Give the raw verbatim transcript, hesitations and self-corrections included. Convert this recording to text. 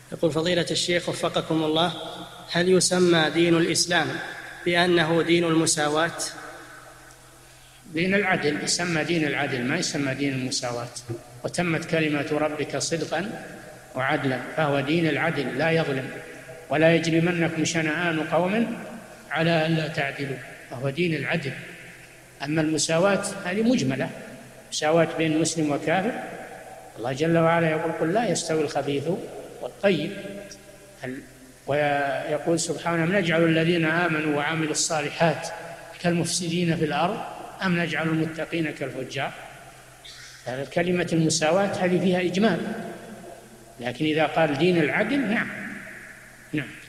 يقول فضيلة الشيخ وفقكم الله: هل يسمى دين الإسلام بأنه دين المساواة؟ دين العدل، يسمى دين العدل، ما يسمى دين المساواة. وتمت كلمة ربك صدقا وعدلا، فهو دين العدل لا يظلم. ولا يجرمنكم شنآن قوم على ألا تعدلوا، فهو دين العدل. أما المساواة هذه مجملة، مساواة بين مسلم وكافر. الله جل وعلا يقول: قل لا يستوي الخبيث والطيب. ويقول سبحانه: نجعل الذين آمنوا وعملوا الصالحات كالمفسدين في الأرض أم نجعل المتقين كالفجار. كلمة المساواة هذه فيها إجمال، لكن إذا قال دين العدل، نعم نعم